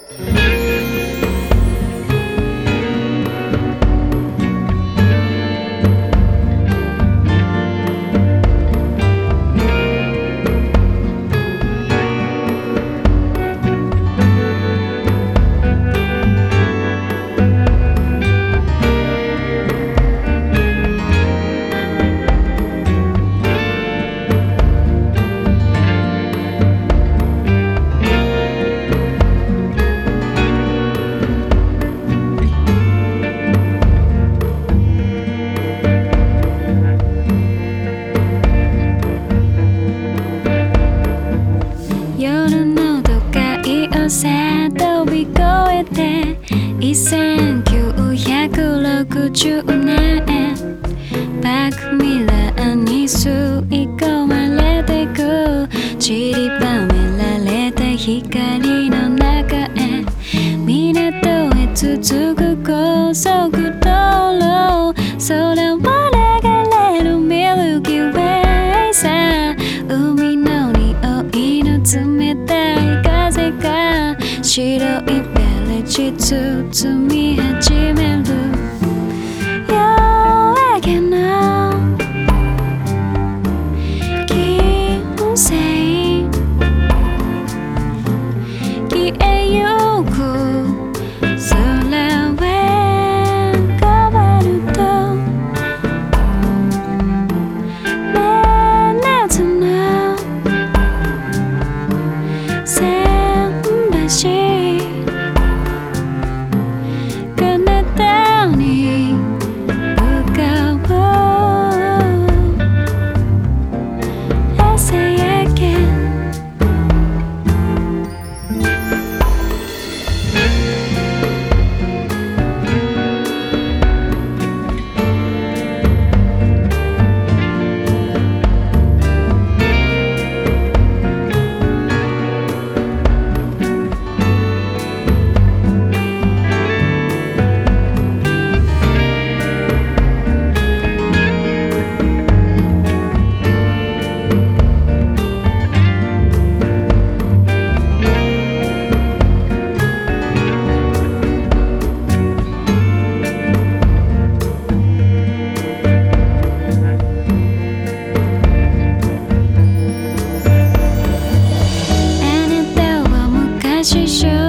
夜の都会をさ飛び越えて1960年バックミラーに吸い込まれてく散りばめられた光の中へ港へ続く高速道路空は流れるミルキーウェイさ海の匂いの冷たい風が白いベレージ包み始める夜明けの金星消えゆく空へ変わると真夏の桟橋彼方に向かう朝焼け昔少